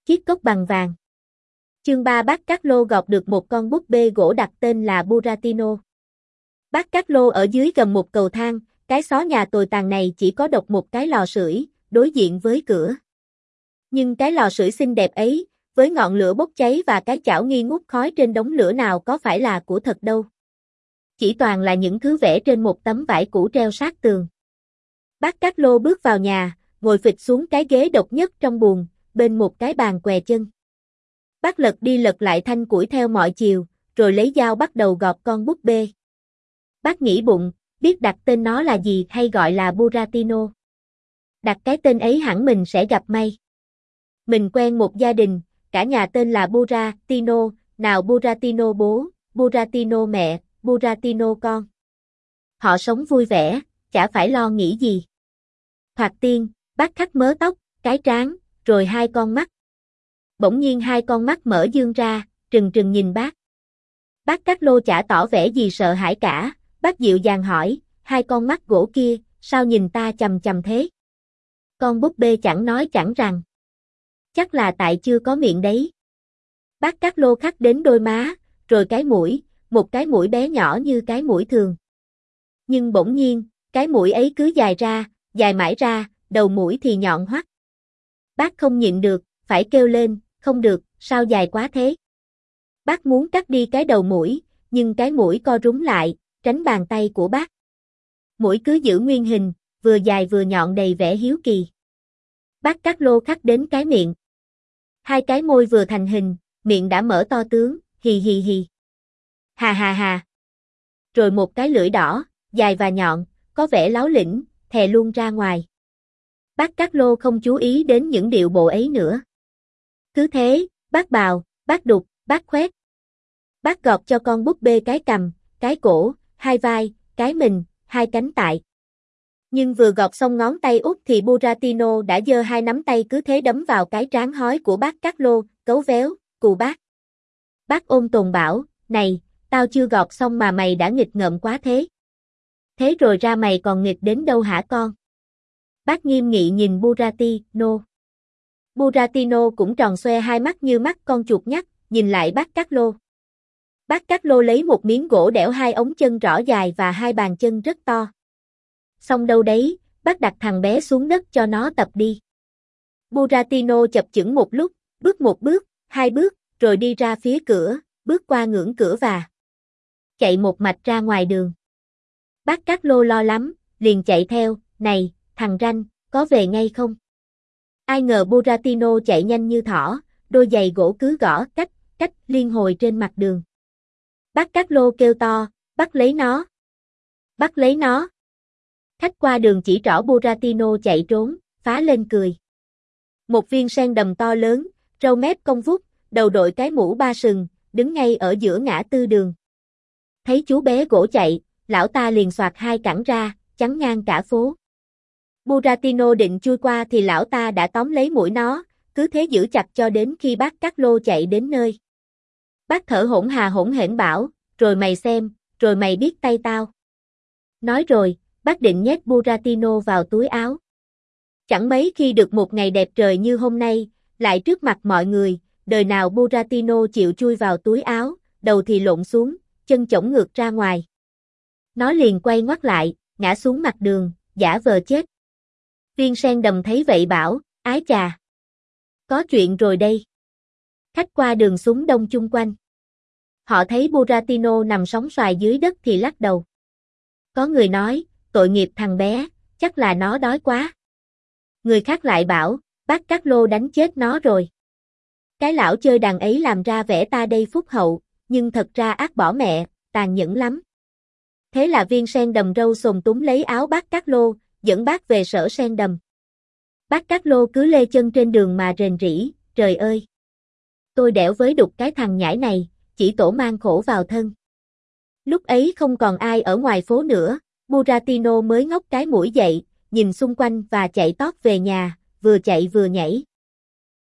chiếc cốc bằng vàng. Chương 3 Bác Cát Lô gọt được một con búp bê gỗ đặt tên là Buratino. Bác Cát Lô ở dưới gầm một cầu thang, cái xó nhà tồi tàn này chỉ có độc một cái lò sưởi, đối diện với cửa. Nhưng cái lò sưởi xinh đẹp ấy, với ngọn lửa bốc cháy và cái chảo nghi ngút khói trên đống lửa nào có phải là của thật đâu. Chỉ toàn là những thứ vẽ trên một tấm vải cũ treo sát tường. Bác Cát Lô bước vào nhà, ngồi phịch xuống cái ghế độc nhất trong buồng, bên một cái bàn què chân. Bác lật đi lật lại thanh củi theo mọi chiều, rồi lấy dao bắt đầu gọt con búp bê. Bác nghĩ bụng, biết đặt tên nó là gì hay gọi là Buratino. Đặt cái tên ấy hẳn mình sẽ gặp may. Mình quen một gia đình, cả nhà tên là Buratino, nào Buratino bố, Buratino mẹ, Buratino con. Họ sống vui vẻ, chả phải lo nghĩ gì. Thoạt tiên, bác khắc mớ tóc, cái trán, rồi hai con mắt. Bỗng nhiên hai con mắt mở dương ra, trừng trừng nhìn bác. Bác Cát Lô chả tỏ vẻ gì sợ hãi cả, bác dịu dàng hỏi, hai con mắt gỗ kia, sao nhìn ta chằm chằm thế? Con búp bê chẳng nói chẳng rằng. Chắc là tại chưa có miệng đấy. Bác Cát Lô khắc đến đôi má, rồi cái mũi, một cái mũi bé nhỏ như cái mũi thường. Nhưng bỗng nhiên, cái mũi ấy cứ dài ra, dài mãi ra, đầu mũi thì nhọn hoắt. Bác không nhịn được, phải kêu lên, không được, sao dài quá thế? Bác muốn cắt đi cái đầu mũi, nhưng cái mũi co rúm lại, tránh bàn tay của bác. Mũi cứ giữ nguyên hình, vừa dài vừa nhọn đầy vẻ hiếu kỳ. Bác Cát Lô khắc đến cái miệng. Hai cái môi vừa thành hình, miệng đã mở to tướng, hì hì hì. Hà hà hà. Rồi một cái lưỡi đỏ, dài và nhọn, có vẻ láo lĩnh, thè luôn ra ngoài. Bác Cát Lô không chú ý đến những điệu bộ ấy nữa. Cứ thế, bác bào, bác đục, bác khoét. Bác gọt cho con búp bê cái cằm, cái cổ, hai vai, cái mình, hai cánh tại. Nhưng vừa gọt xong ngón tay út thì Buratino đã giơ hai nắm tay cứ thế đấm vào cái trán hói của bác Cát Lô, cấu véo, cù bác. Bác ôm tồn bảo, này, tao chưa gọt xong mà mày đã nghịch ngợm quá thế. Thế rồi ra mày còn nghịch đến đâu hả con? Bác nghiêm nghị nhìn Buratino. Buratino cũng tròn xoe hai mắt như mắt con chuột nhắt, nhìn lại bác Cát Lô. Bác Cát Lô lấy một miếng gỗ đẽo hai ống chân rõ dài và hai bàn chân rất to. Xong đâu đấy, bác đặt thằng bé xuống đất cho nó tập đi. Buratino chập chững một lúc, bước một bước, hai bước, rồi đi ra phía cửa, bước qua ngưỡng cửa và chạy một mạch ra ngoài đường. Bác Cát Lô lo lắm, liền chạy theo, này, thằng ranh, có về ngay không? Ai ngờ Buratino chạy nhanh như thỏ, đôi giày gỗ cứ gõ cách, cách liên hồi trên mặt đường. Bác Cát Lô kêu to, bắt lấy nó. Bắt lấy nó. Khách qua đường chỉ trỏ Buratino chạy trốn, phá lên cười. Một viên sen đầm to lớn, râu mép cong vút, đầu đội cái mũ ba sừng, đứng ngay ở giữa ngã tư đường. Thấy chú bé gỗ chạy, lão ta liền xoạc hai cẳng ra, chắn ngang cả phố. Buratino định chui qua thì lão ta đã tóm lấy mũi nó, cứ thế giữ chặt cho đến khi bác Cát Lô chạy đến nơi. Bác thở hổn hà hổn hển bảo, rồi mày xem, rồi mày biết tay tao. Nói rồi, bác định nhét Buratino vào túi áo. Chẳng mấy khi được một ngày đẹp trời như hôm nay, lại trước mặt mọi người, đời nào Buratino chịu chui vào túi áo, đầu thì lộn xuống, chân chổng ngược ra ngoài. Nó liền quay ngoắt lại, ngã xuống mặt đường, giả vờ chết. Viên sen đầm thấy vậy bảo, ái chà. Có chuyện rồi đây. Khách qua đường súng đông chung quanh. Họ thấy Buratino nằm sóng xoài dưới đất thì lắc đầu. Có người nói, tội nghiệp thằng bé, chắc là nó đói quá. Người khác lại bảo, bác Cát Lô đánh chết nó rồi. Cái lão chơi đàn ấy làm ra vẻ ta đây phúc hậu, nhưng thật ra ác bỏ mẹ, tàn nhẫn lắm. Thế là viên sen đầm râu xồm túm lấy áo bác Cát Lô, dẫn bác về sở sen đầm. Bác Cát Lô cứ lê chân trên đường mà rền rĩ, trời ơi! Tôi đẻo với đục cái thằng nhãi này, chỉ tổ mang khổ vào thân. Lúc ấy không còn ai ở ngoài phố nữa, Buratino mới ngóc cái mũi dậy, nhìn xung quanh và chạy tót về nhà, vừa chạy vừa nhảy.